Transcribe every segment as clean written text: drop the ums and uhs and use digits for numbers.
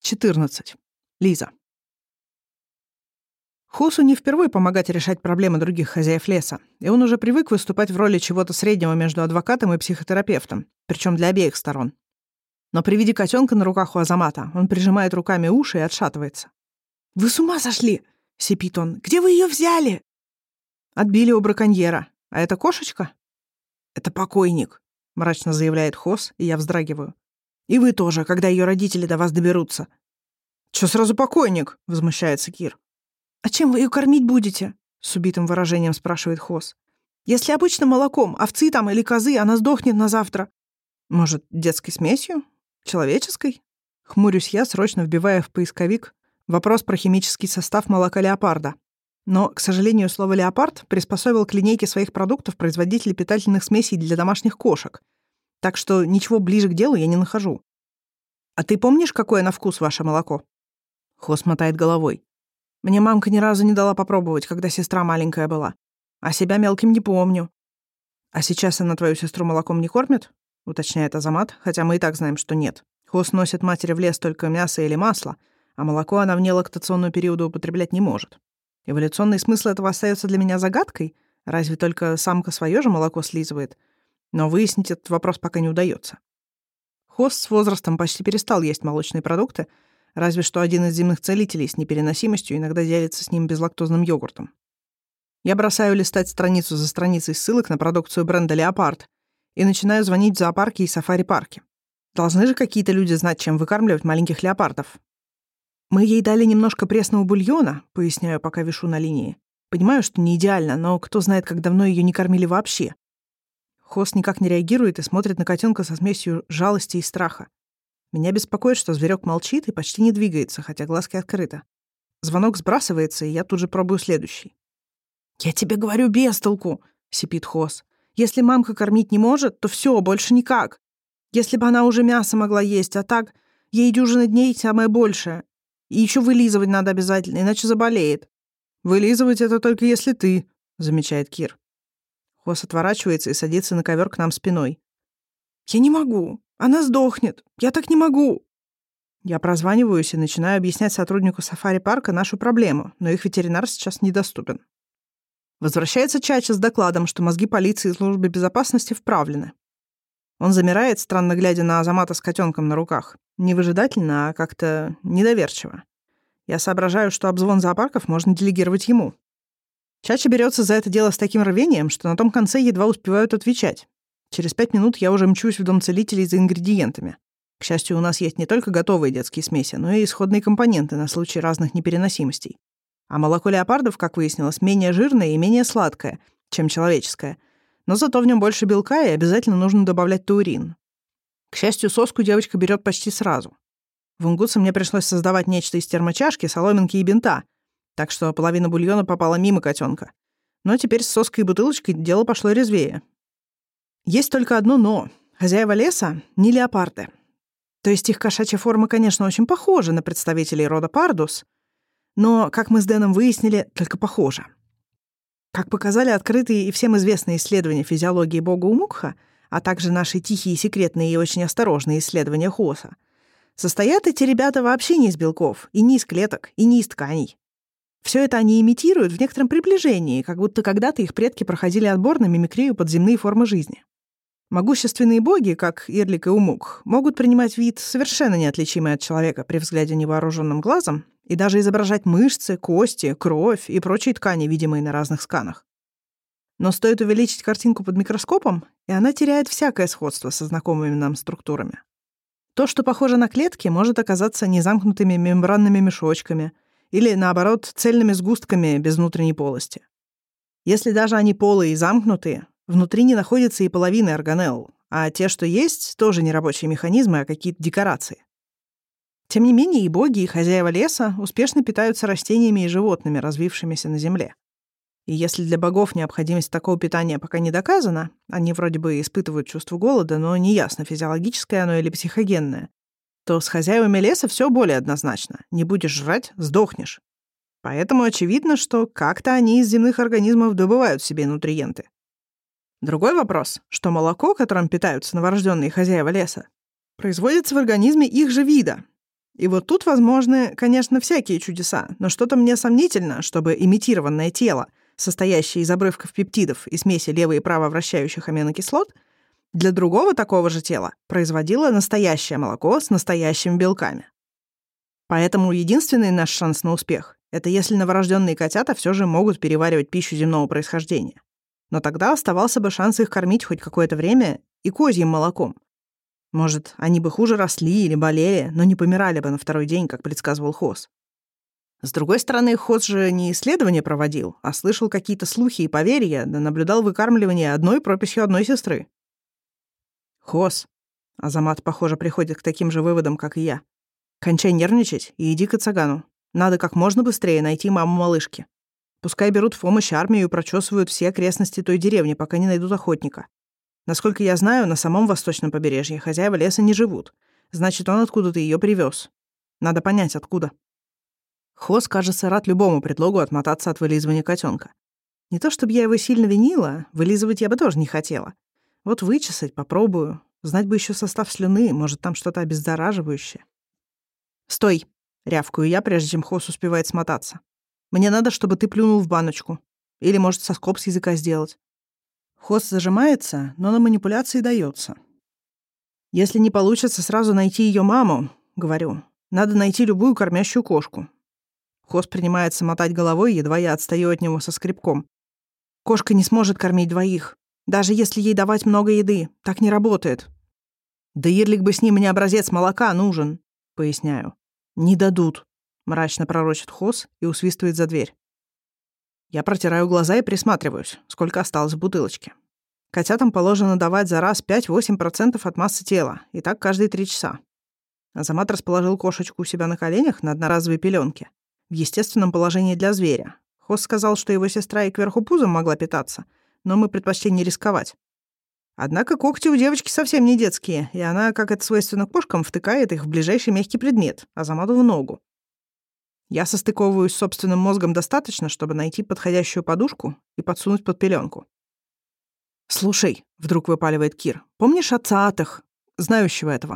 14. Лиза. Хосу не впервые помогать решать проблемы других хозяев леса, и он уже привык выступать в роли чего-то среднего между адвокатом и психотерапевтом, причем для обеих сторон. Но при виде котенка на руках у Азамата он прижимает руками уши и отшатывается. «Вы с ума сошли!» — сипит он. «Где вы ее взяли?» «Отбили у браконьера. А это кошечка?» «Это покойник», — мрачно заявляет Хос, и я вздрагиваю. «И вы тоже, когда ее родители до вас доберутся». «Чё сразу покойник?» — возмущается Кир. «А чем вы ее кормить будете?» — с убитым выражением спрашивает Хос. «Если обычным молоком, овцы там или козы, она сдохнет на завтра». «Может, детской смесью? Человеческой?» Хмурюсь я, срочно вбивая в поисковик вопрос про химический состав молока леопарда. Но, к сожалению, слово «леопард» приспособил к линейке своих продуктов производителей питательных смесей для домашних кошек. Так что ничего ближе к делу я не нахожу. «А ты помнишь, какое на вкус ваше молоко?» Хос мотает головой. «Мне мамка ни разу не дала попробовать, когда сестра маленькая была. А себя мелким не помню». «А сейчас она твою сестру молоком не кормит?» — уточняет Азамат, хотя мы и так знаем, что нет. Хос носит матери в лес только мясо или масло, а молоко она вне лактационного периода употреблять не может. Эволюционный смысл этого остается для меня загадкой. Разве только самка свое же молоко слизывает? Но выяснить этот вопрос пока не удается. Хос с возрастом почти перестал есть молочные продукты, разве что один из земных целителей с непереносимостью иногда делится с ним безлактозным йогуртом. Я бросаю листать страницу за страницей ссылок на продукцию бренда «Леопард» и начинаю звонить в зоопарки и сафари-парки. Должны же какие-то люди знать, чем выкармливать маленьких леопардов. «Мы ей дали немножко пресного бульона», — поясняю, пока вишу на линии. Понимаю, что не идеально, но кто знает, как давно ее не кормили вообще. Хос никак не реагирует и смотрит на котенка со смесью жалости и страха. Меня беспокоит, что зверек молчит и почти не двигается, хотя глазки открыты. Звонок сбрасывается, и я тут же пробую следующий. «Я тебе говорю, без толку!» — сипит Хос. «Если мамка кормить не может, то все, больше никак. Если бы она уже мясо могла есть, а так ей дюжина дней самое большее. И еще вылизывать надо обязательно, иначе заболеет». «Вылизывать это только если ты», — замечает Кир. Хос отворачивается и садится на ковер к нам спиной. «Я не могу. Она сдохнет. Я так не могу». Я прозваниваюсь и начинаю объяснять сотруднику сафари-парка нашу проблему, но их ветеринар сейчас недоступен. Возвращается Чача с докладом, что мозги полиции и службы безопасности вправлены. Он замирает, странно глядя на Азамата с котенком на руках. Не выжидательно, а как-то недоверчиво. Я соображаю, что обзвон зоопарков можно делегировать ему. Чача берется за это дело с таким рвением, что на том конце едва успевают отвечать. Через 5 минут я уже мчусь в дом целителей за ингредиентами. К счастью, у нас есть не только готовые детские смеси, но и исходные компоненты на случай разных непереносимостей. А молоко леопардов, как выяснилось, менее жирное и менее сладкое, чем человеческое. Но зато в нем больше белка, и обязательно нужно добавлять таурин. К счастью, соску девочка берет почти сразу. В Унгутсе мне пришлось создавать нечто из термочашки, соломинки и бинта, так что половина бульона попала мимо котенка. Но теперь с соской и бутылочкой дело пошло резвее. Есть только одно «но». Хозяева леса — не леопарды. То есть их кошачья форма, конечно, очень похожа на представителей рода пардус, но, как мы с Дэном выяснили, только похожа. Как показали открытые и всем известные исследования физиологии бога Умукха, а также наши тихие, секретные и очень осторожные исследования Хоса, состоят эти ребята вообще не из белков, и не из клеток, и не из тканей. Все это они имитируют в некотором приближении, как будто когда-то их предки проходили отбор на мимикрию под земные формы жизни. Могущественные боги, как Ирлик и Умук, могут принимать вид, совершенно неотличимый от человека при взгляде невооруженным глазом, и даже изображать мышцы, кости, кровь и прочие ткани, видимые на разных сканах. Но стоит увеличить картинку под микроскопом, и она теряет всякое сходство со знакомыми нам структурами. То, что похоже на клетки, может оказаться незамкнутыми мембранными мешочками или, наоборот, цельными сгустками без внутренней полости. Если даже они полые и замкнутые, внутри не находится и половины органелл, а те, что есть, тоже не рабочие механизмы, а какие-то декорации. Тем не менее, и боги, и хозяева леса успешно питаются растениями и животными, развившимися на земле. И если для богов необходимость такого питания пока не доказана, они вроде бы испытывают чувство голода, но неясно, физиологическое оно или психогенное, то с хозяевами леса все более однозначно. Не будешь жрать — сдохнешь. Поэтому очевидно, что как-то они из земных организмов добывают себе нутриенты. Другой вопрос, что молоко, которым питаются новорожденные хозяева леса, производится в организме их же вида. И вот тут возможны, конечно, всякие чудеса, но что-то мне сомнительно, чтобы имитированное тело, состоящее из обрывков пептидов и смеси лево- и правовращающих аминокислот, для другого такого же тела производило настоящее молоко с настоящими белками. Поэтому единственный наш шанс на успех — это если новорожденные котята все же могут переваривать пищу земного происхождения. Но тогда оставался бы шанс их кормить хоть какое-то время и козьим молоком. Может, они бы хуже росли или болели, но не помирали бы на второй день, как предсказывал Хоз. С другой стороны, Хоз же не исследования проводил, а слышал какие-то слухи и поверья, да наблюдал выкармливание одной прописью одной сестры. Хоз, Азамат, похоже, приходит к таким же выводам, как и я. Кончай нервничать и иди к Ацагану. Надо как можно быстрее найти маму малышки. Пускай берут в помощь армию и прочесывают все окрестности той деревни, пока не найдут охотника. Насколько я знаю, на самом восточном побережье хозяева леса не живут. Значит, он откуда-то ее привез. Надо понять, откуда. Хоз, кажется, рад любому предлогу отмотаться от вылизывания котенка. Не то чтобы я его сильно винила, вылизывать я бы тоже не хотела. Вот вычесать попробую. Знать бы еще состав слюны, может, там что-то обеззараживающее. «Стой!» — рявкаю я, прежде чем Хоз успевает смотаться. «Мне надо, чтобы ты плюнул в баночку. Или, может, соскоб с языка сделать». Хоз зажимается, но на манипуляции дается. «Если не получится сразу найти ее маму, — говорю, — надо найти любую кормящую кошку». Хоз принимается мотать головой, едва я отстаю от него со скребком. «Кошка не сможет кормить двоих, даже если ей давать много еды. Так не работает». «Да Ирлик бы с ним мне образец молока нужен», — поясняю. «Не дадут», — мрачно пророчит Хоз и усвистывает за дверь. Я протираю глаза и присматриваюсь, сколько осталось в бутылочке. Котятам положено давать за раз 5-8% от массы тела, и так каждые 3 часа. Азамат расположил кошечку у себя на коленях на одноразовой пеленке, в естественном положении для зверя. Хоз сказал, что его сестра и кверху пузом могла питаться, но мы предпочли не рисковать. Однако когти у девочки совсем не детские, и она, как это свойственно кошкам, втыкает их в ближайший мягкий предмет, Азамату в ногу. Я состыковываюсь с собственным мозгом достаточно, чтобы найти подходящую подушку и подсунуть под пеленку. «Слушай», — вдруг выпаливает Кир, — «помнишь отца Атых, знающего этого?»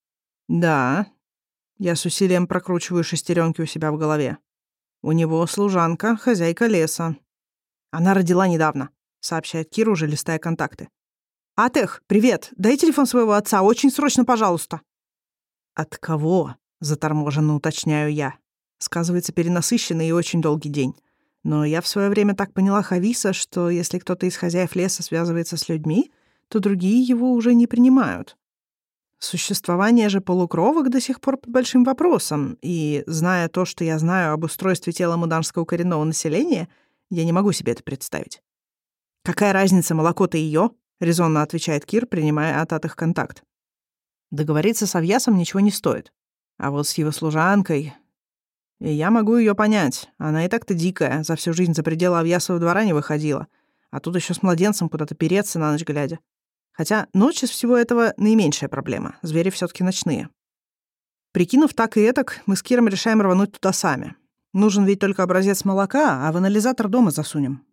«Да». Я с усилием прокручиваю шестеренки у себя в голове. «У него служанка, хозяйка леса». «Она родила недавно», — сообщает Кир, уже листая контакты. «Атых, привет! Дай телефон своего отца, очень срочно, пожалуйста!» «От кого?» — заторможенно уточняю я. Сказывается перенасыщенный и очень долгий день. Но я в свое время так поняла Хависа, что если кто-то из хозяев леса связывается с людьми, то другие его уже не принимают. Существование же полукровок до сих пор под большим вопросом, и, зная то, что я знаю об устройстве тела муданского коренного населения, я не могу себе это представить. «Какая разница, молоко-то ее?» — резонно отвечает Кир, принимая от Атых контакт. Договориться с Авьясом ничего не стоит. А вот с его служанкой... И я могу ее понять. Она и так-то дикая, за всю жизнь за пределы Авьясова двора не выходила. А тут еще с младенцем куда-то переться на ночь глядя. Хотя ночь из всего этого наименьшая проблема. Звери все-таки ночные. Прикинув так и этак, мы с Киром решаем рвануть туда сами. Нужен ведь только образец молока, а в анализатор дома засунем.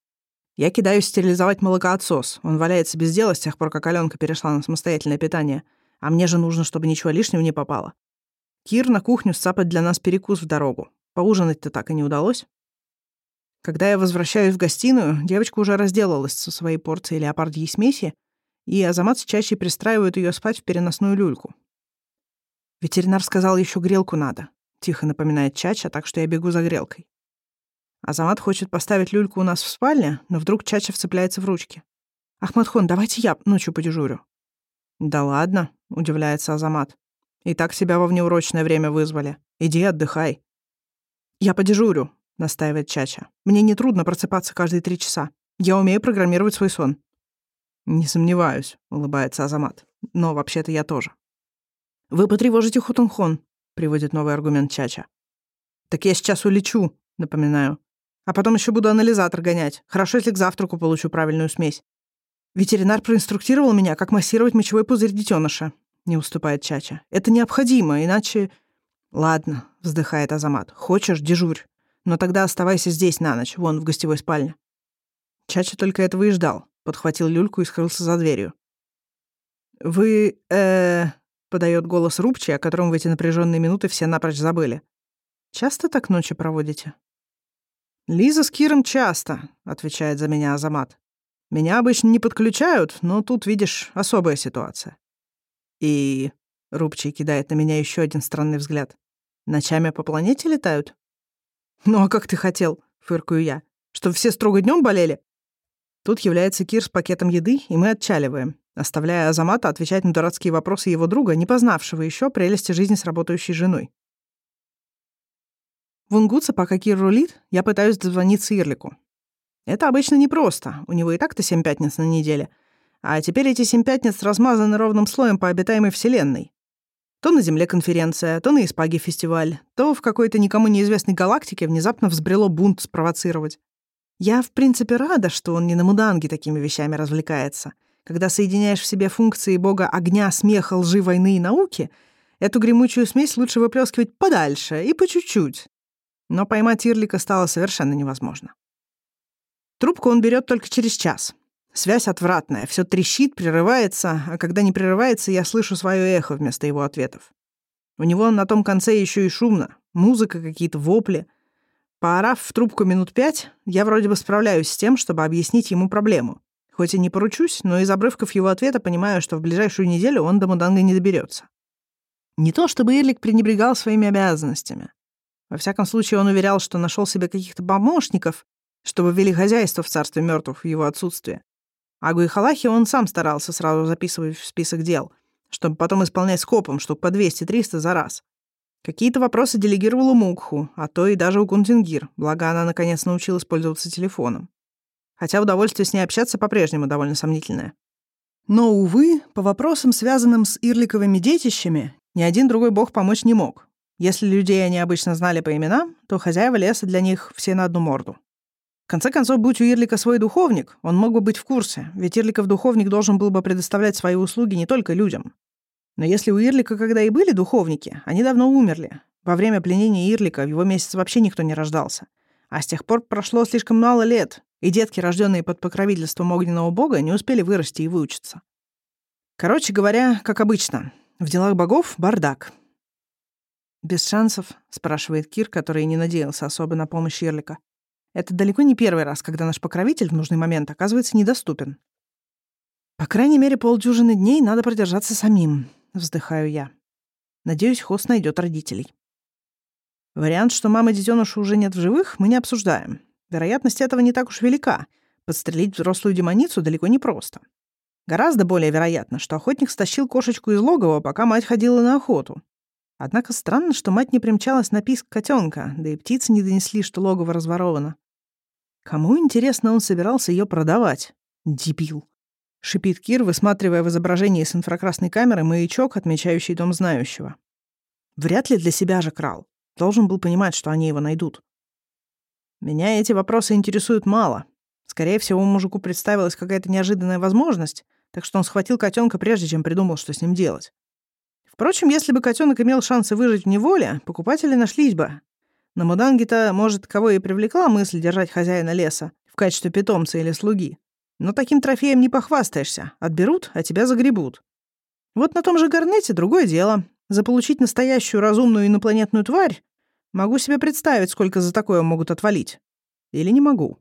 Я кидаюсь стерилизовать молокоотсос. Он валяется без дела с тех пор, как Аленка перешла на самостоятельное питание. А мне же нужно, чтобы ничего лишнего не попало. Кир на кухню сцапать для нас перекус в дорогу. Поужинать-то так и не удалось. Когда я возвращаюсь в гостиную, девочка уже разделалась со своей порцией леопардьей смеси, и Азамат с Чачей пристраивают ее спать в переносную люльку. «Ветеринар сказал, еще грелку надо», — тихо напоминает Чача, так что я бегу за грелкой. Азамат хочет поставить люльку у нас в спальне, но вдруг Чача вцепляется в ручки. «Ахмадхон, давайте я ночью подежурю». «Да ладно», — удивляется Азамат. «И так себя во внеурочное время вызвали. Иди отдыхай». «Я подежурю», — настаивает Чача. «Мне нетрудно просыпаться каждые 3 часа. Я умею программировать свой сон». «Не сомневаюсь», — улыбается Азамат. «Но вообще-то я тоже». «Вы потревожите Хотунхон», — приводит новый аргумент Чача. «Так я сейчас улечу», — напоминаю. «А потом еще буду анализатор гонять. Хорошо, если к завтраку получу правильную смесь». «Ветеринар проинструктировал меня, как массировать мочевой пузырь детеныша», — не уступает Чача. «Это необходимо, иначе...» «Ладно», — вздыхает Азамат. «Хочешь — дежурь. Но тогда оставайся здесь на ночь, вон в гостевой спальне». Чача только этого и ждал. Подхватил люльку и скрылся за дверью. «Вы, — подает голос Рубчи, о котором в эти напряженные минуты все напрочь забыли. «Часто так ночи проводите?» «Лиза с Киром часто», — отвечает за меня Азамат. «Меня обычно не подключают, но тут, видишь, особая ситуация». «И...» — Рубчий кидает на меня еще один странный взгляд. «Ночами по планете летают?» «Ну а как ты хотел?» — фыркаю я. «Чтобы все строго днем болели?» Тут является Кир с пакетом еды, и мы отчаливаем, оставляя Азамата отвечать на дурацкие вопросы его друга, не познавшего еще прелести жизни с работающей женой. В Унгутсе, пока Кир рулит, я пытаюсь дозвониться Ирлику. Это обычно непросто, у него и так-то 7 пятниц на неделе. А теперь эти 7 пятниц размазаны ровным слоем по обитаемой вселенной. То на Земле конференция, то на Испаге фестиваль, то в какой-то никому неизвестной галактике внезапно взбрело бунт спровоцировать. Я, в принципе, рада, что он не на муданге такими вещами развлекается. Когда соединяешь в себе функции бога огня, смеха, лжи, войны и науки, эту гремучую смесь лучше выплескивать подальше и по чуть-чуть. Но поймать Ирлика стало совершенно невозможно. Трубку он берет только через час. Связь отвратная, все трещит, прерывается, а когда не прерывается, я слышу свое эхо вместо его ответов. У него на том конце еще и шумно, музыка, какие-то вопли. Поорав в трубку минут 5, я вроде бы справляюсь с тем, чтобы объяснить ему проблему. Хоть и не поручусь, но из обрывков его ответа понимаю, что в ближайшую неделю он до Муданга не доберется. Не то чтобы Ирлик пренебрегал своими обязанностями. Во всяком случае, он уверял, что нашел себе каких-то помощников, чтобы вели хозяйство в царстве мертвых в его отсутствие. А Гуихалахи он сам старался сразу записывать в список дел, чтобы потом исполнять скопом штук по 200-300 за раз. Какие-то вопросы делегировала Мукху, а то и даже у Кунтингир, благо она наконец научилась пользоваться телефоном. Хотя удовольствие с ней общаться по-прежнему довольно сомнительное. Но, увы, по вопросам, связанным с Ирликовыми детищами, ни один другой бог помочь не мог. Если людей они обычно знали по именам, то хозяева леса для них все на одну морду. В конце концов, будь у Ирлика свой духовник, он мог бы быть в курсе, ведь Ирликов духовник должен был бы предоставлять свои услуги не только людям. Но если у Ирлика когда и были духовники, они давно умерли. Во время пленения Ирлика в его месяц вообще никто не рождался. А с тех пор прошло слишком мало лет, и детки, рожденные под покровительством огненного бога, не успели вырасти и выучиться. Короче говоря, как обычно, в делах богов бардак. «Без шансов?» — спрашивает Кир, который не надеялся особо на помощь Ирлика. «Это далеко не первый раз, когда наш покровитель в нужный момент оказывается недоступен». «По крайней мере, полдюжины дней надо продержаться самим», — вздыхаю я. Надеюсь, Хос найдет родителей. Вариант, что мамы детеныша уже нет в живых, мы не обсуждаем. Вероятность этого не так уж велика. Подстрелить взрослую демоницу далеко не просто. Гораздо более вероятно, что охотник стащил кошечку из логова, пока мать ходила на охоту. Однако странно, что мать не примчалась на писк котенка, да и птицы не донесли, что логово разворовано. Кому, интересно, он собирался ее продавать? Дебил. Шипит Кир, высматривая в изображении с инфракрасной камеры маячок, отмечающий дом знающего. Вряд ли для себя же крал. Должен был понимать, что они его найдут. Меня эти вопросы интересуют мало. Скорее всего, мужику представилась какая-то неожиданная возможность, так что он схватил котенка, прежде чем придумал, что с ним делать. Впрочем, если бы котенок имел шансы выжить в неволе, покупатели нашлись бы. На Муданге-то, может, кого и привлекла мысль держать хозяина леса в качестве питомца или слуги. Но таким трофеем не похвастаешься. Отберут, а тебя загребут. Вот на том же Гарнете другое дело. Заполучить настоящую разумную инопланетную тварь могу себе представить, сколько за такое могут отвалить. Или не могу.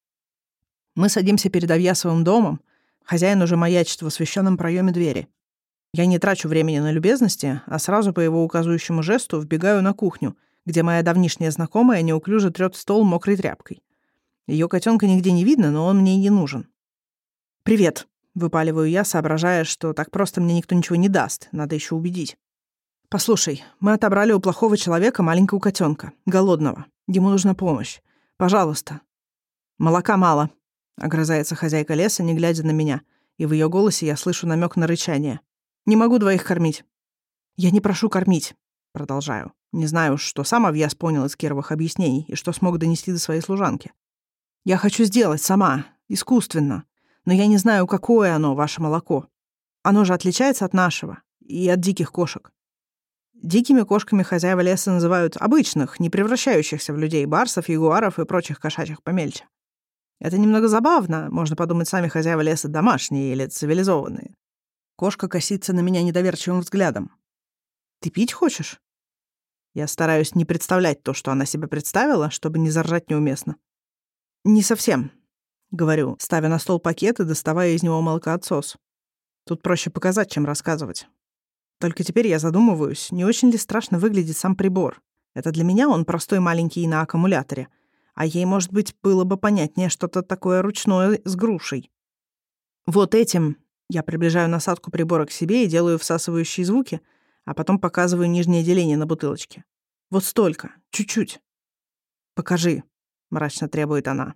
Мы садимся перед Авьясовым домом. Хозяин уже маячит в освещенном проеме двери. Я не трачу времени на любезности, а сразу по его указывающему жесту вбегаю на кухню, где моя давнишняя знакомая неуклюже трёт стол мокрой тряпкой. Ее котенка нигде не видно, но он мне и не нужен. «Привет», — выпаливаю я, соображая, что так просто мне никто ничего не даст, надо еще убедить. «Послушай, мы отобрали у плохого человека маленького котенка, голодного. Ему нужна помощь. Пожалуйста». «Молока мало», — огрызается хозяйка леса, не глядя на меня, и в ее голосе я слышу намек на рычание. «Не могу двоих кормить». «Я не прошу кормить», — продолжаю. Не знаю, что сам Авьяс понял из Кировых объяснений и что смог донести до своей служанки. «Я хочу сделать сама, искусственно, но я не знаю, какое оно, ваше молоко. Оно же отличается от нашего и от диких кошек». Дикими кошками хозяева леса называют обычных, не превращающихся в людей, барсов, ягуаров и прочих кошачьих помельче. Это немного забавно, можно подумать, сами хозяева леса домашние или цивилизованные. Кошка косится на меня недоверчивым взглядом. «Ты пить хочешь?» Я стараюсь не представлять то, что она себе представила, чтобы не заржать неуместно. «Не совсем», — говорю, ставя на стол пакет и доставая из него молокоотсос. Тут проще показать, чем рассказывать. Только теперь я задумываюсь, не очень ли страшно выглядит сам прибор. Это для меня он простой маленький на аккумуляторе, а ей, может быть, было бы понятнее что-то такое ручное с грушей. Вот этим я приближаю насадку прибора к себе и делаю всасывающие звуки, а потом показываю нижнее деление на бутылочке. Вот столько, чуть-чуть. «Покажи», — мрачно требует она.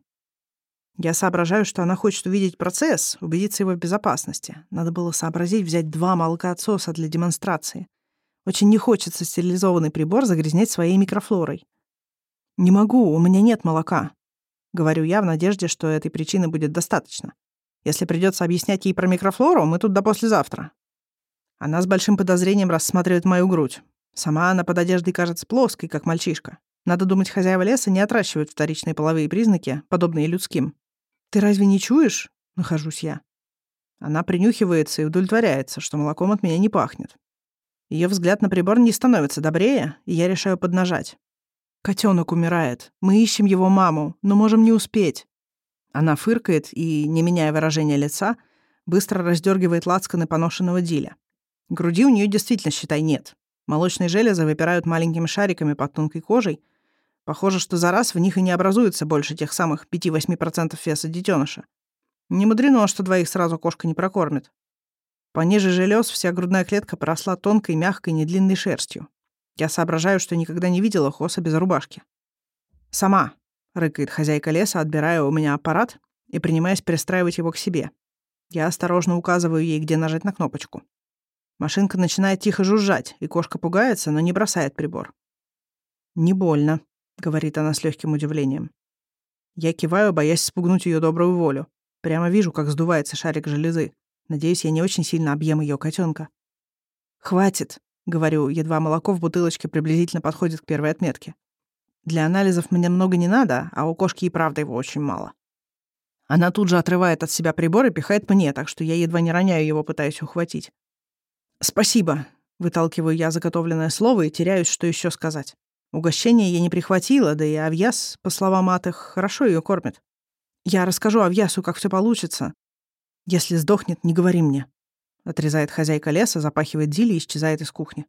Я соображаю, что она хочет увидеть процесс, убедиться его в безопасности. Надо было сообразить взять 2 молокоотсоса для демонстрации. Очень не хочется стерилизованный прибор загрязнять своей микрофлорой. «Не могу, у меня нет молока», — говорю я в надежде, что этой причины будет достаточно. Если придется объяснять ей про микрофлору, мы тут до послезавтра. Она с большим подозрением рассматривает мою грудь. Сама она под одеждой кажется плоской, как мальчишка. Надо думать, хозяева леса не отращивают вторичные половые признаки, подобные людским. «Ты разве не чуешь?» — нахожусь я. Она принюхивается и удовлетворяется, что молоком от меня не пахнет. Ее взгляд на прибор не становится добрее, и я решаю поднажать. «Котенок умирает. Мы ищем его маму, но можем не успеть». Она фыркает и, не меняя выражения лица, быстро раздергивает лацканы поношенного диля. Груди у нее действительно, считай, нет. Молочные железы выпирают маленькими шариками под тонкой кожей. Похоже, что за раз в них и не образуется больше тех самых 5-8% веса детеныша. Не мудрено, что 2 сразу кошка не прокормит. Пониже желез вся грудная клетка поросла тонкой, мягкой, недлинной шерстью. Я соображаю, что никогда не видела хоса без рубашки. «Сама», — рыкает хозяйка леса, отбирая у меня аппарат и принимаясь пристраивать его к себе. Я осторожно указываю ей, где нажать на кнопочку. Машинка начинает тихо жужжать, и кошка пугается, но не бросает прибор. «Не больно», — говорит она с легким удивлением. Я киваю, боясь спугнуть ее добрую волю. Прямо вижу, как сдувается шарик железы. Надеюсь, я не очень сильно объем ее котенка. «Хватит», — говорю, едва молоко в бутылочке приблизительно подходит к первой отметке. Для анализов мне много не надо, а у кошки и правда его очень мало. Она тут же отрывает от себя прибор и пихает мне, так что я едва не роняю его, пытаясь ухватить. «Спасибо», — выталкиваю я заготовленное слово и теряюсь, что еще сказать. Угощение я не прихватила, да и Авьяс, по словам Атых, хорошо ее кормит. Я расскажу Авьясу, как все получится. Если сдохнет, не говори мне. Отрезает хозяйка леса, запахивает диль и исчезает из кухни.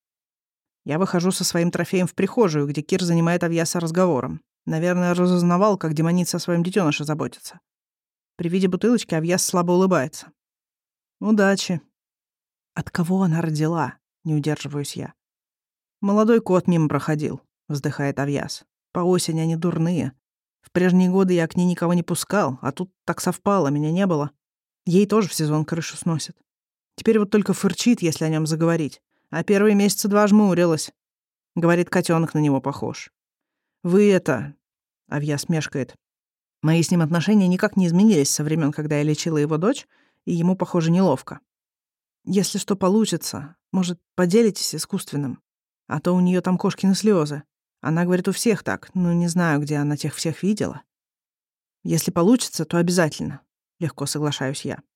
Я выхожу со своим трофеем в прихожую, где Кир занимает Авьяса разговором. Наверное, разузнавал, как демоница о своем детеныше заботится. При виде бутылочки Авьяс слабо улыбается. «Удачи». «От кого она родила?» — не удерживаюсь я. «Молодой кот мимо проходил», — вздыхает Авьяс. «По осени они дурные. В прежние годы я к ней никого не пускал, а тут так совпало, меня не было. Ей тоже в сезон крышу сносит. Теперь вот только фырчит, если о нем заговорить. А первые месяца 2 жмурилась. Говорит, котенок на него похож. Вы это...» — Авьяс мешкает. «Мои с ним отношения никак не изменились со времен, когда я лечила его дочь, и ему, похоже, неловко. Если что получится, может, поделитесь искусственным? А то у нее там кошкины слезы. Она говорит, у всех так, но не знаю, где она тех всех видела. Если получится, то обязательно», — легко соглашаюсь я.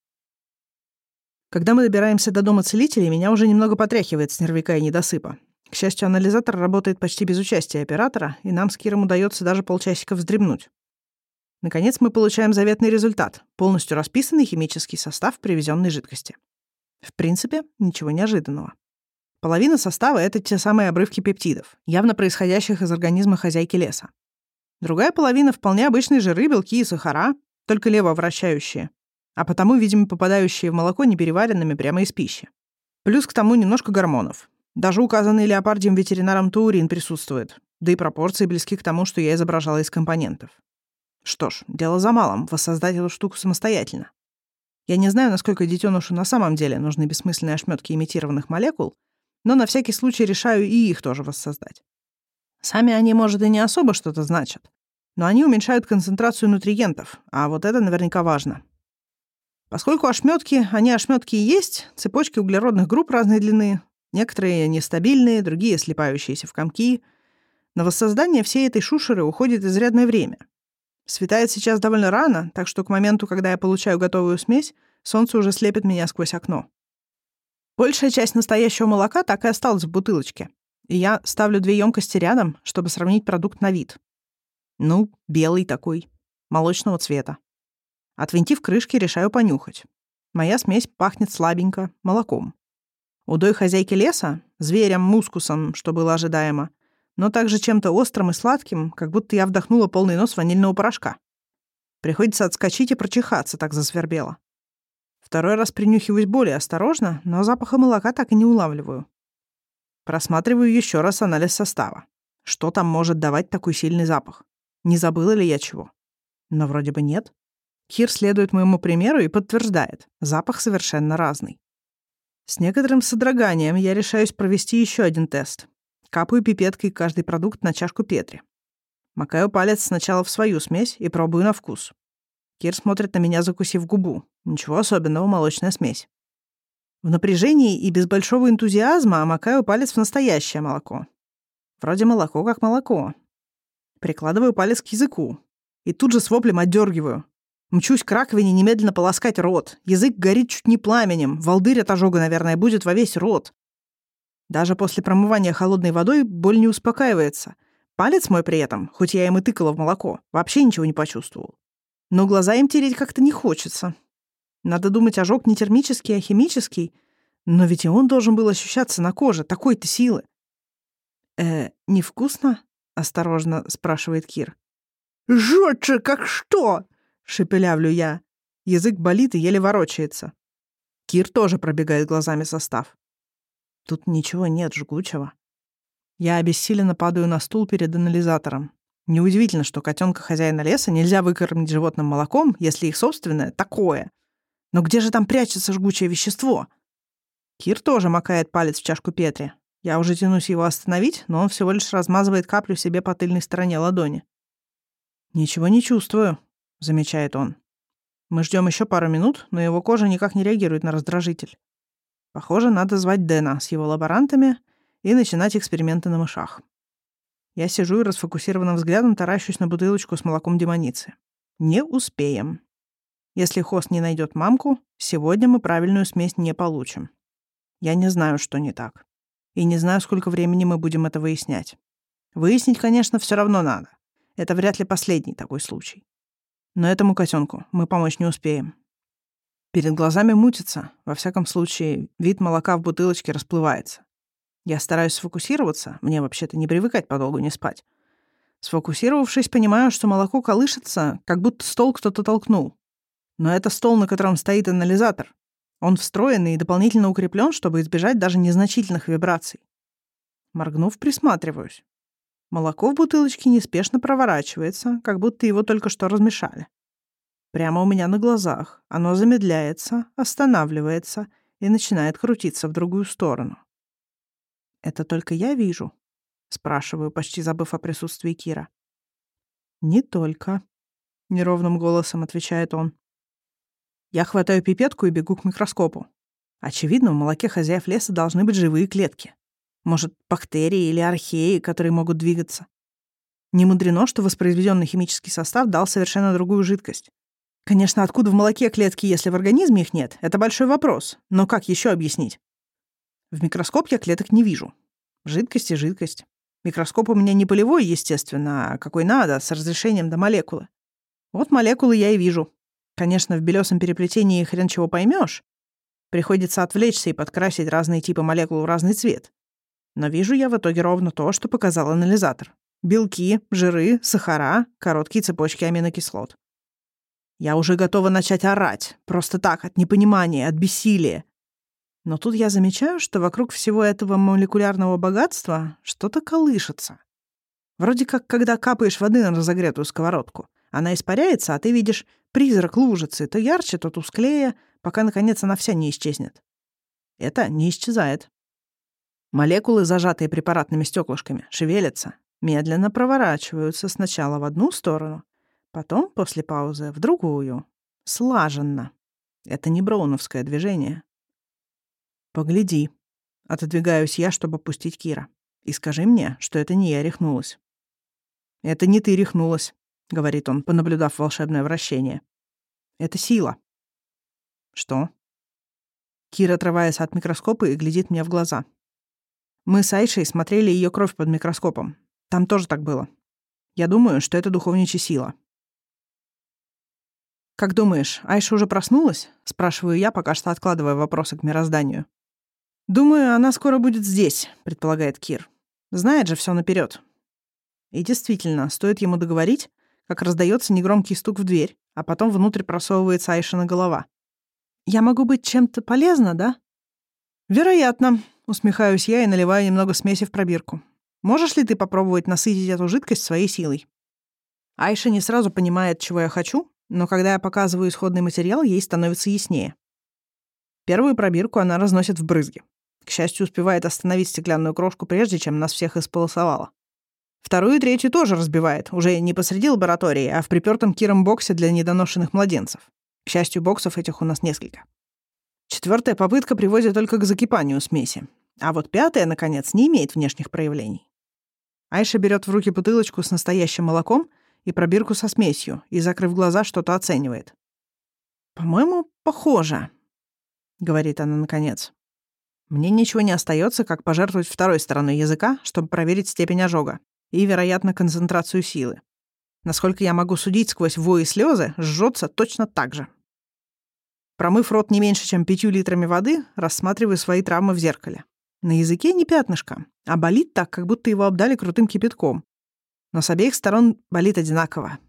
Когда мы добираемся до дома целителей, меня уже немного потряхивает с нервяка и недосыпа. К счастью, анализатор работает почти без участия оператора, и нам с Киром удается даже полчасика вздремнуть. Наконец мы получаем заветный результат — полностью расписанный химический состав привезенной жидкости. В принципе, ничего неожиданного. Половина состава — это те самые обрывки пептидов, явно происходящих из организма хозяйки леса. Другая половина — вполне обычные жиры, белки и сахара, только левовращающие, а потому, видимо, попадающие в молоко непереваренными прямо из пищи. Плюс к тому немножко гормонов. Даже указанный леопардием ветеринаром таурин присутствует, да и пропорции близки к тому, что я изображала из компонентов. Что ж, дело за малым — воссоздать эту штуку самостоятельно. Я не знаю, насколько детенышу на самом деле нужны бессмысленные ошметки имитированных молекул, но на всякий случай решаю и их тоже воссоздать. Сами они, может, и не особо что-то значат, но они уменьшают концентрацию нутриентов, а вот это наверняка важно. Поскольку ошметки и есть, цепочки углеродных групп разной длины, некоторые нестабильные, другие слипающиеся в комки. На воссоздание всей этой шушеры уходит изрядное время. Светает сейчас довольно рано, так что к моменту, когда я получаю готовую смесь, солнце уже слепит меня сквозь окно. Большая часть настоящего молока так и осталась в бутылочке. И я ставлю 2 емкости рядом, чтобы сравнить продукт на вид. Ну, белый такой, молочного цвета. Отвинтив крышки, решаю понюхать. Моя смесь пахнет слабенько, молоком. Удой хозяйки леса, зверем, мускусом, что было ожидаемо, но также чем-то острым и сладким, как будто я вдохнула полный нос ванильного порошка. Приходится отскочить и прочихаться, так засвербело. Второй раз принюхиваюсь более осторожно, но запаха молока так и не улавливаю. Просматриваю еще раз анализ состава. Что там может давать такой сильный запах? Не забыла ли я чего? Но вроде бы нет. Кир следует моему примеру и подтверждает. Запах совершенно разный. С некоторым содроганием я решаюсь провести еще один тест. Капаю пипеткой каждый продукт на чашку Петри. Макаю палец сначала в свою смесь и пробую на вкус. Кир смотрит на меня, закусив губу. Ничего особенного, молочная смесь. В напряжении и без большого энтузиазма макаю палец в настоящее молоко. Вроде молоко как молоко. Прикладываю палец к языку. И тут же с воплем отдергиваю. Мчусь к раковине немедленно полоскать рот. Язык горит чуть не пламенем. Волдырь от ожога, наверное, будет во весь рот. Даже после промывания холодной водой боль не успокаивается. Палец мой при этом, хоть я им и тыкала в молоко, вообще ничего не почувствовал. Но глаза им тереть как-то не хочется. Надо думать, ожог не термический, а химический. Но ведь и он должен был ощущаться на коже, такой-то силы. Невкусно?» — осторожно спрашивает Кир. «Жжёт как что!» — шепелявлю я. Язык болит и еле ворочается. Кир тоже пробегает глазами состав. Тут ничего нет жгучего. Я обессиленно падаю на стул перед анализатором. Неудивительно, что котенка хозяина леса нельзя выкормить животным молоком, если их собственное такое. Но где же там прячется жгучее вещество? Кир тоже макает палец в чашку Петри. Я уже тянусь его остановить, но он всего лишь размазывает каплю себе по тыльной стороне ладони. «Ничего не чувствую», — замечает он. Мы ждем еще пару минут, но его кожа никак не реагирует на раздражитель. Похоже, надо звать Дэна с его лаборантами и начинать эксперименты на мышах. Я сижу и расфокусированным взглядом таращусь на бутылочку с молоком демоницы. Не успеем. Если хост не найдет мамку, сегодня мы правильную смесь не получим. Я не знаю, что не так. И не знаю, сколько времени мы будем это выяснять. Выяснить, конечно, все равно надо. Это вряд ли последний такой случай. Но этому котенку мы помочь не успеем. Перед глазами мутится. Во всяком случае, вид молока в бутылочке расплывается. Я стараюсь сфокусироваться. Мне вообще-то не привыкать подолгу не спать. Сфокусировавшись, понимаю, что молоко колышется, как будто стол кто-то толкнул. Но это стол, на котором стоит анализатор. Он встроенный и дополнительно укреплен, чтобы избежать даже незначительных вибраций. Моргнув, присматриваюсь. Молоко в бутылочке неспешно проворачивается, как будто его только что размешали. Прямо у меня на глазах оно замедляется, останавливается и начинает крутиться в другую сторону. «Это только я вижу?» — спрашиваю, почти забыв о присутствии Кира. «Не только», — неровным голосом отвечает он. Я хватаю пипетку и бегу к микроскопу. Очевидно, в молоке хозяев леса должны быть живые клетки. Может, бактерии или археи, которые могут двигаться. Не мудрено, что воспроизведенный химический состав дал совершенно другую жидкость. Конечно, откуда в молоке клетки, если в организме их нет, это большой вопрос. Но как еще объяснить? В микроскоп я клеток не вижу. Жидкость и жидкость. Микроскоп у меня не полевой, естественно, а какой надо, с разрешением до молекулы. Вот молекулы я и вижу. Конечно, в белесом переплетении хрен чего поймешь. Приходится отвлечься и подкрасить разные типы молекул в разный цвет. Но вижу я в итоге ровно то, что показал анализатор. Белки, жиры, сахара, короткие цепочки аминокислот. Я уже готова начать орать. Просто так, от непонимания, от бессилия. Но тут я замечаю, что вокруг всего этого молекулярного богатства что-то колышется. Вроде как, когда капаешь воды на разогретую сковородку. Она испаряется, а ты видишь призрак лужицы, то ярче, то тусклее, пока, наконец, она вся не исчезнет. Это не исчезает. Молекулы, зажатые препаратными стеклышками, шевелятся, медленно проворачиваются сначала в одну сторону, потом, после паузы, в другую. Слаженно. Это не броуновское движение. «Погляди». Отодвигаюсь я, чтобы пустить Кира. «И скажи мне, что это не я рехнулась». «Это не ты рехнулась», — говорит он, понаблюдав волшебное вращение. «Это сила». «Что?» Кир отрывается от микроскопа и глядит мне в глаза. Мы с Айшей смотрели ее кровь под микроскопом. Там тоже так было. Я думаю, что это духовничья сила. «Как думаешь, Айша уже проснулась?» — спрашиваю я, пока что откладывая вопросы к мирозданию. «Думаю, она скоро будет здесь», — предполагает Кир. «Знает же все наперед». И действительно, стоит ему договорить, как раздается негромкий стук в дверь, а потом внутрь просовывается Айшина голова. «Я могу быть чем-то полезна, да?» «Вероятно», — усмехаюсь я и наливаю немного смеси в пробирку. «Можешь ли ты попробовать насытить эту жидкость своей силой?» Айша не сразу понимает, чего я хочу, но когда я показываю исходный материал, ей становится яснее. Первую пробирку она разносит в брызги. К счастью, успевает остановить стеклянную крошку, прежде чем нас всех исполосовала. Вторую и третью тоже разбивает, уже не посреди лаборатории, а в припёртом Киром боксе для недоношенных младенцев. К счастью, боксов этих у нас несколько. Четвертая попытка приводит только к закипанию смеси. А вот пятая, наконец, не имеет внешних проявлений. Айша берет в руки бутылочку с настоящим молоком и пробирку со смесью, и, закрыв глаза, что-то оценивает. «По-моему, похоже», — говорит она наконец. Мне ничего не остается, как пожертвовать второй стороной языка, чтобы проверить степень ожога и, вероятно, концентрацию силы. Насколько я могу судить сквозь вой и слезы, жжется точно так же. Промыв рот не меньше, чем 5 литрами воды, рассматриваю свои травмы в зеркале. На языке не пятнышко, а болит так, как будто его обдали крутым кипятком. Но с обеих сторон болит одинаково.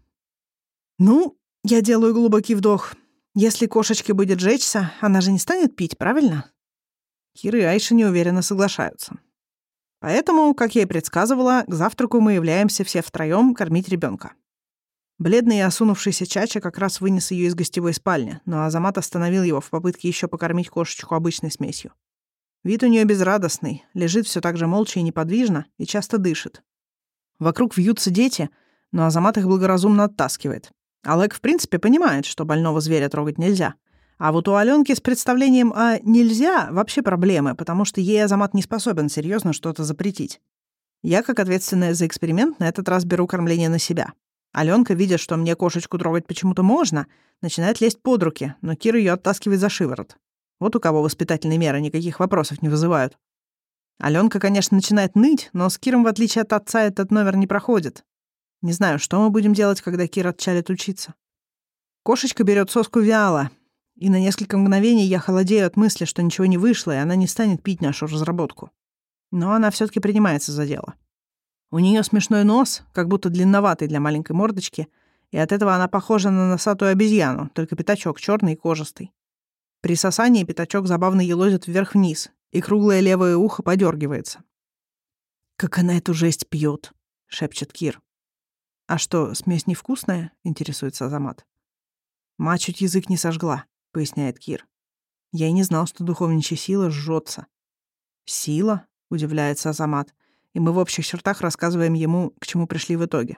Ну, я делаю глубокий вдох. Если кошечке будет жечься, она же не станет пить, правильно? Кир и Айша неуверенно соглашаются. Поэтому, как я и предсказывала, к завтраку мы являемся все втроем кормить ребенка. Бледный и осунувшийся Чача как раз вынес ее из гостевой спальни, но Азамат остановил его в попытке еще покормить кошечку обычной смесью. Вид у нее безрадостный, лежит все так же молча и неподвижно, и часто дышит. Вокруг вьются дети, но Азамат их благоразумно оттаскивает. Олег, в принципе, понимает, что больного зверя трогать нельзя. А вот у Аленки с представлением о «нельзя» вообще проблемы, потому что ей Азамат не способен серьезно что-то запретить. Я, как ответственная за эксперимент, на этот раз беру кормление на себя. Аленка, видя, что мне кошечку трогать почему-то можно, начинает лезть под руки, но Кир ее оттаскивает за шиворот. Вот у кого воспитательные меры никаких вопросов не вызывают. Аленка, конечно, начинает ныть, но с Киром, в отличие от отца, этот номер не проходит. Не знаю, что мы будем делать, когда Кир отчалит учиться. Кошечка берет соску вяло, и на несколько мгновений я холодею от мысли, что ничего не вышло, и она не станет пить нашу разработку. Но она все-таки принимается за дело. У нее смешной нос, как будто длинноватый для маленькой мордочки, и от этого она похожа на носатую обезьяну, только пятачок черный и кожистый. При сосании пятачок забавно елозит вверх-вниз, и круглое левое ухо подергивается. «Как она эту жесть пьет!» — шепчет Кир. «А что, смесь невкусная?» — интересуется Азамат. «Мать чуть язык не сожгла», — поясняет Кир. «Я и не знал, что духовничья сила жжется». «Сила?» — удивляется Азамат, и мы в общих чертах рассказываем ему, к чему пришли в итоге.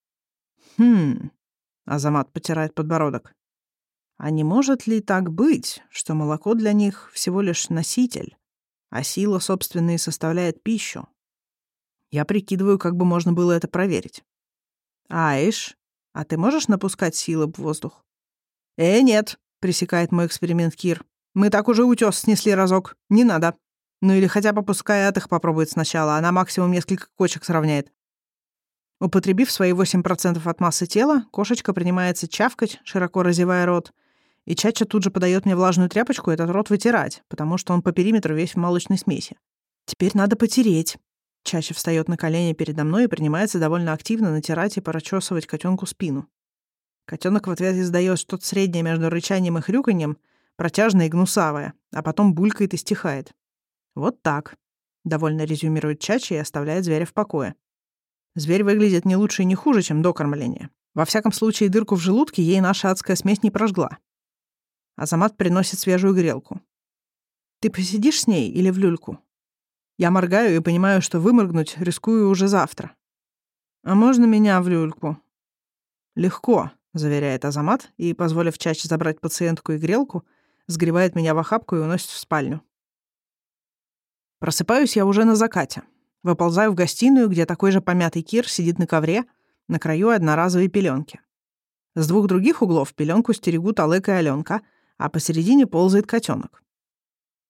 Азамат потирает подбородок. «А не может ли так быть, что молоко для них всего лишь носитель, а сила, собственно, и составляет пищу?» Я прикидываю, как бы можно было это проверить. «Аиш, а ты можешь напускать силы в воздух?» Нет», — пресекает мой эксперимент Кир. «Мы так уже утёс снесли разок. Не надо. Ну или хотя бы пускай Атых попробует сначала, она максимум несколько кочек сравняет». Употребив свои 8% от массы тела, кошечка принимается чавкать, широко разевая рот, и Чача тут же подает мне влажную тряпочку этот рот вытирать, потому что он по периметру весь в молочной смеси. «Теперь надо потереть». Чача встает на колени передо мной и принимается довольно активно натирать и прочесывать котенку спину. Котенок в ответ издает что-то среднее между рычанием и хрюканьем, протяжное и гнусавое, а потом булькает и стихает. «Вот так», — довольно резюмирует Чача и оставляет зверя в покое. Зверь выглядит не лучше и не хуже, чем до кормления. Во всяком случае, дырку в желудке ей наша адская смесь не прожгла. Азамат приносит свежую грелку. «Ты посидишь с ней или в люльку?» Я моргаю и понимаю, что выморгнуть рискую уже завтра. «А можно меня в люльку?» «Легко», — заверяет Азамат, и, позволив Чаче забрать пациентку и грелку, сгребает меня в охапку и уносит в спальню. Просыпаюсь я уже на закате. Выползаю в гостиную, где такой же помятый Кир сидит на ковре, на краю одноразовой пеленки. С двух других углов пеленку стерегут Олег и Аленка, а посередине ползает котенок.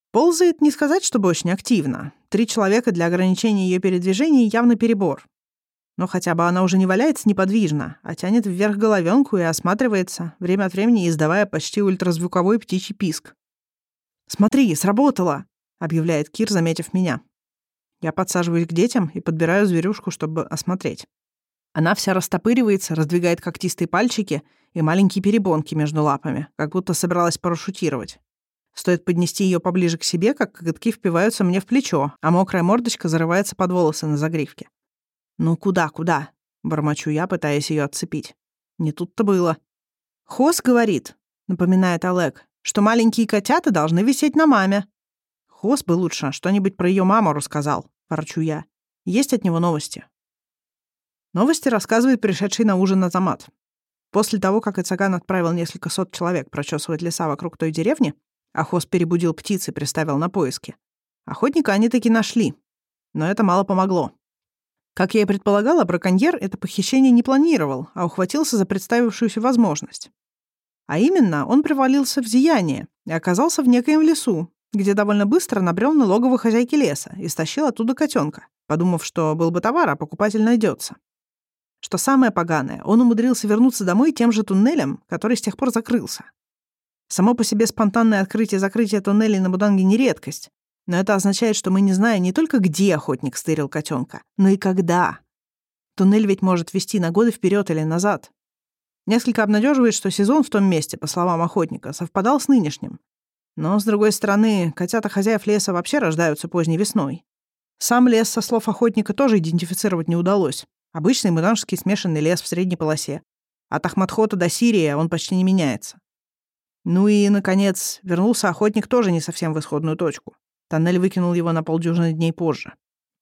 Ползает не сказать, чтобы очень активно. 3 человека для ограничения ее передвижений явно перебор. Но хотя бы она уже не валяется неподвижно, а тянет вверх головенку и осматривается, время от времени издавая почти ультразвуковой птичий писк. «Смотри, сработало!» — объявляет Кир, заметив меня. Я подсаживаюсь к детям и подбираю зверюшку, чтобы осмотреть. Она вся растопыривается, раздвигает когтистые пальчики и маленькие перепонки между лапами, как будто собиралась парашютировать. Стоит поднести ее поближе к себе, как коготки впиваются мне в плечо, а мокрая мордочка зарывается под волосы на загривке. «Ну куда?» — бормочу я, пытаясь ее отцепить. Не тут-то было. «Хос говорит», — напоминает Олег, «что маленькие котята должны висеть на маме». «Хос бы лучше что-нибудь про ее маму рассказал», — ворчу я. «Есть от него новости». Новости рассказывает пришедший на ужин Азамат. После того, как Ицаган отправил несколько сот человек прочесывать леса вокруг той деревни, а Хос перебудил птиц и приставил на поиски, охотника они таки нашли. Но это мало помогло. Как я и предполагала, браконьер это похищение не планировал, а ухватился за представившуюся возможность. А именно, он привалился в зияние и оказался в некоем лесу, где довольно быстро набрел на логово хозяйки леса и стащил оттуда котенка, подумав, что был бы товар, а покупатель найдется. Что самое поганое, он умудрился вернуться домой тем же туннелем, который с тех пор закрылся. Само по себе спонтанное открытие-закрытие туннелей на Буданге не редкость, но это означает, что мы не знаем не только, где охотник стырил котенка, но и когда. Туннель ведь может вести на годы вперед или назад. Несколько обнадеживает, что сезон в том месте, по словам охотника, совпадал с нынешним. Но, с другой стороны, котята хозяев леса вообще рождаются поздней весной. Сам лес, со слов охотника, тоже идентифицировать не удалось. Обычный муданжский смешанный лес в средней полосе. От Ахмадхота до Сирии он почти не меняется. Ну и, наконец, вернулся охотник тоже не совсем в исходную точку. Тоннель выкинул его на полдюжины дней позже.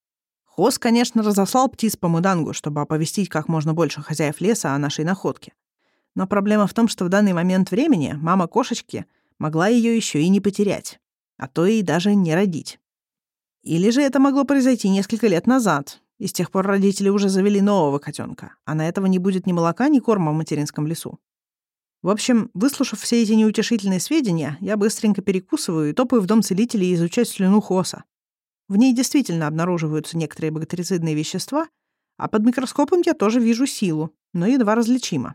Хос, конечно, разослал птиц по Мудангу, чтобы оповестить как можно больше хозяев леса о нашей находке. Но проблема в том, что в данный момент времени мама кошечки могла ее еще и не потерять, а то и даже не родить. Или же это могло произойти несколько лет назад, и с тех пор родители уже завели нового котенка, а на этого не будет ни молока, ни корма в материнском лесу. В общем, выслушав все эти неутешительные сведения, я быстренько перекусываю и топаю в дом целителей изучать слюну Хоса. В ней действительно обнаруживаются некоторые бактерицидные вещества, а под микроскопом я тоже вижу силу, но едва различимо.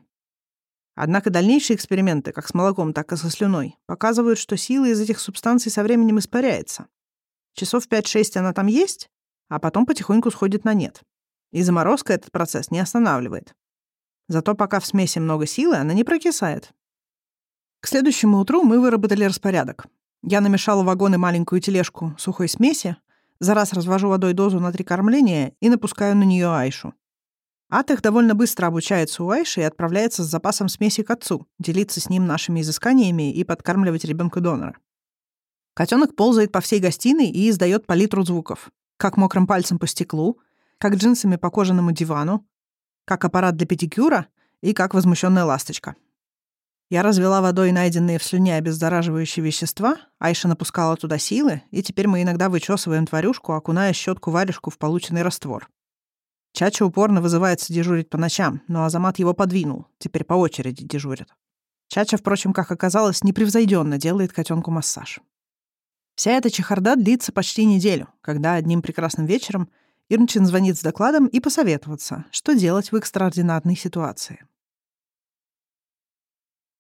Однако дальнейшие эксперименты, как с молоком, так и со слюной, показывают, что сила из этих субстанций со временем испаряется. Часов 5-6 она там есть, а потом потихоньку сходит на нет. И заморозка этот процесс не останавливает. Зато пока в смеси много силы, она не прокисает. К следующему утру мы выработали распорядок. Я намешала в вагон и маленькую тележку сухой смеси, за раз развожу водой дозу на 3 кормления и напускаю на нее Айшу. Атых довольно быстро обучается у Айши и отправляется с запасом смеси к отцу, делиться с ним нашими изысканиями и подкармливать ребенка-донора. Котенок ползает по всей гостиной и издает палитру звуков. Как мокрым пальцем по стеклу, как джинсами по кожаному дивану, как аппарат для педикюра и как возмущенная ласточка. Я развела водой найденные в слюне обеззараживающие вещества, Айша напускала туда силы, и теперь мы иногда вычесываем тварюшку, окуная щетку-варежку в полученный раствор. Чача упорно вызывается дежурить по ночам, но Азамат его подвинул, теперь по очереди дежурят. Чача, впрочем, как оказалось, непревзойденно делает котенку массаж. Вся эта чехарда длится почти неделю, когда одним прекрасным вечером Ирнчин звонит с докладом и посоветоваться, что делать в экстраординарной ситуации.